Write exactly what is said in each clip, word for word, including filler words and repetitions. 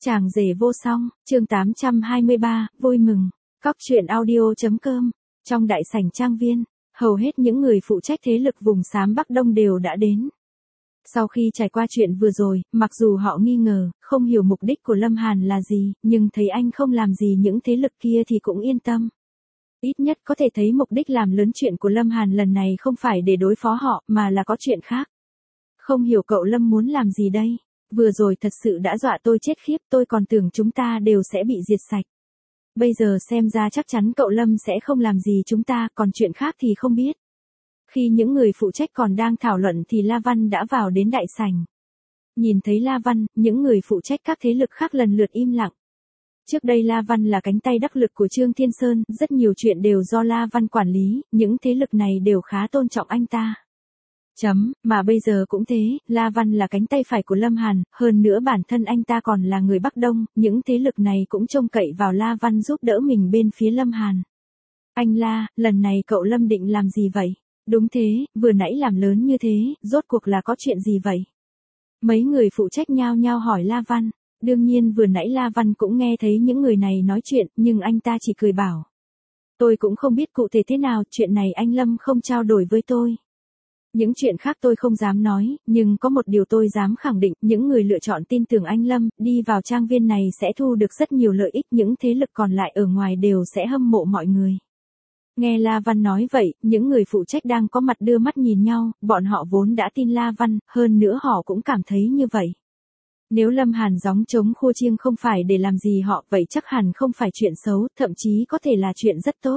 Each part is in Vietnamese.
Chàng rể vô song, chương tám trăm hai mươi ba, vui mừng. Cóc truyện audio.com. Trong đại sảnh trang viên, hầu hết những người phụ trách thế lực vùng xám Bắc Đông đều đã đến. Sau khi trải qua chuyện vừa rồi, mặc dù họ nghi ngờ, không hiểu mục đích của Lâm Hàn là gì, nhưng thấy anh không làm gì những thế lực kia thì cũng yên tâm. Ít nhất có thể thấy mục đích làm lớn chuyện của Lâm Hàn lần này không phải để đối phó họ, mà là có chuyện khác. Không hiểu cậu Lâm muốn làm gì đây? Vừa rồi thật sự đã dọa tôi chết khiếp, tôi còn tưởng chúng ta đều sẽ bị diệt sạch. Bây giờ xem ra chắc chắn cậu Lâm sẽ không làm gì chúng ta, còn chuyện khác thì không biết. Khi những người phụ trách còn đang thảo luận thì La Văn đã vào đến đại sảnh. Nhìn thấy La Văn, những người phụ trách các thế lực khác lần lượt im lặng. Trước đây La Văn là cánh tay đắc lực của Trương Thiên Sơn, rất nhiều chuyện đều do La Văn quản lý, những thế lực này đều khá tôn trọng anh ta. Chấm, mà bây giờ cũng thế, La Văn là cánh tay phải của Lâm Hàn, hơn nữa bản thân anh ta còn là người Bắc Đông, những thế lực này cũng trông cậy vào La Văn giúp đỡ mình bên phía Lâm Hàn. Anh La, lần này cậu Lâm định làm gì vậy? Đúng thế, vừa nãy làm lớn như thế, rốt cuộc là có chuyện gì vậy? Mấy người phụ trách nhao nhao hỏi La Văn. Đương nhiên vừa nãy La Văn cũng nghe thấy những người này nói chuyện, nhưng anh ta chỉ cười bảo. Tôi cũng không biết cụ thể thế nào, chuyện này anh Lâm không trao đổi với tôi. Những chuyện khác tôi không dám nói, nhưng có một điều tôi dám khẳng định, những người lựa chọn tin tưởng anh Lâm, đi vào trang viên này sẽ thu được rất nhiều lợi ích, những thế lực còn lại ở ngoài đều sẽ hâm mộ mọi người. Nghe La Văn nói vậy, những người phụ trách đang có mặt đưa mắt nhìn nhau, bọn họ vốn đã tin La Văn, hơn nữa họ cũng cảm thấy như vậy. Nếu Lâm Hàn gióng trống khua chiêng không phải để làm gì họ, vậy chắc hẳn không phải chuyện xấu, thậm chí có thể là chuyện rất tốt.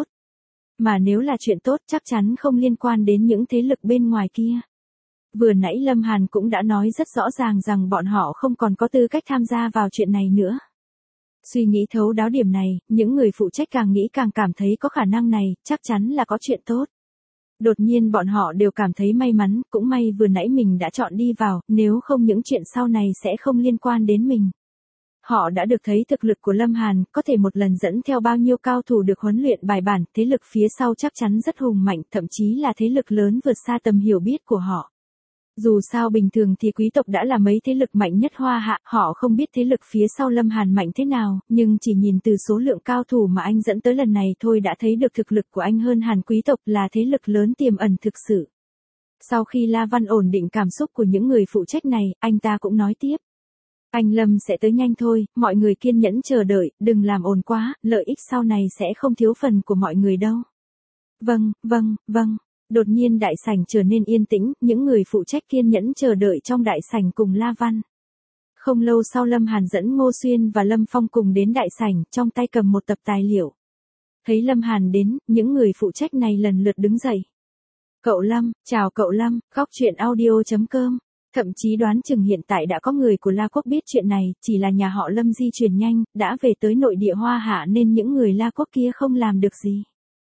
Mà nếu là chuyện tốt chắc chắn không liên quan đến những thế lực bên ngoài kia. Vừa nãy Lâm Hàn cũng đã nói rất rõ ràng rằng bọn họ không còn có tư cách tham gia vào chuyện này nữa. Suy nghĩ thấu đáo điểm này, những người phụ trách càng nghĩ càng cảm thấy có khả năng này, chắc chắn là có chuyện tốt. Đột nhiên bọn họ đều cảm thấy may mắn, cũng may vừa nãy mình đã chọn đi vào, nếu không những chuyện sau này sẽ không liên quan đến mình. Họ đã được thấy thực lực của Lâm Hàn, có thể một lần dẫn theo bao nhiêu cao thủ được huấn luyện bài bản, thế lực phía sau chắc chắn rất hùng mạnh, thậm chí là thế lực lớn vượt xa tầm hiểu biết của họ. Dù sao bình thường thì quý tộc đã là mấy thế lực mạnh nhất Hoa Hạ, họ không biết thế lực phía sau Lâm Hàn mạnh thế nào, nhưng chỉ nhìn từ số lượng cao thủ mà anh dẫn tới lần này thôi đã thấy được thực lực của anh hơn hẳn quý tộc, là thế lực lớn tiềm ẩn thực sự. Sau khi La Văn ổn định cảm xúc của những người phụ trách này, anh ta cũng nói tiếp. Anh Lâm sẽ tới nhanh thôi, mọi người kiên nhẫn chờ đợi, đừng làm ồn quá, lợi ích sau này sẽ không thiếu phần của mọi người đâu. Vâng, vâng, vâng. Đột nhiên đại sảnh trở nên yên tĩnh, những người phụ trách kiên nhẫn chờ đợi trong đại sảnh cùng La Văn. Không lâu sau Lâm Hàn dẫn Ngô Xuyên và Lâm Phong cùng đến đại sảnh, trong tay cầm một tập tài liệu. Thấy Lâm Hàn đến, những người phụ trách này lần lượt đứng dậy. Cậu Lâm, chào cậu Lâm, Cóc truyện audio.com. Thậm chí đoán chừng hiện tại đã có người của La Quốc biết chuyện này, chỉ là nhà họ Lâm di chuyển nhanh, đã về tới nội địa Hoa Hạ nên những người La Quốc kia không làm được gì.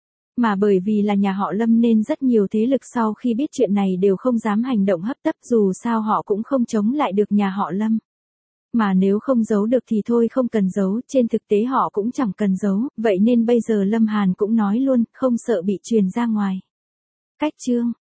Mà bởi vì là nhà họ Lâm nên rất nhiều thế lực sau khi biết chuyện này đều không dám hành động hấp tấp, dù sao họ cũng không chống lại được nhà họ Lâm. Mà nếu không giấu được thì thôi không cần giấu, trên thực tế họ cũng chẳng cần giấu, vậy nên bây giờ Lâm Hàn cũng nói luôn, không sợ bị truyền ra ngoài. Cách chương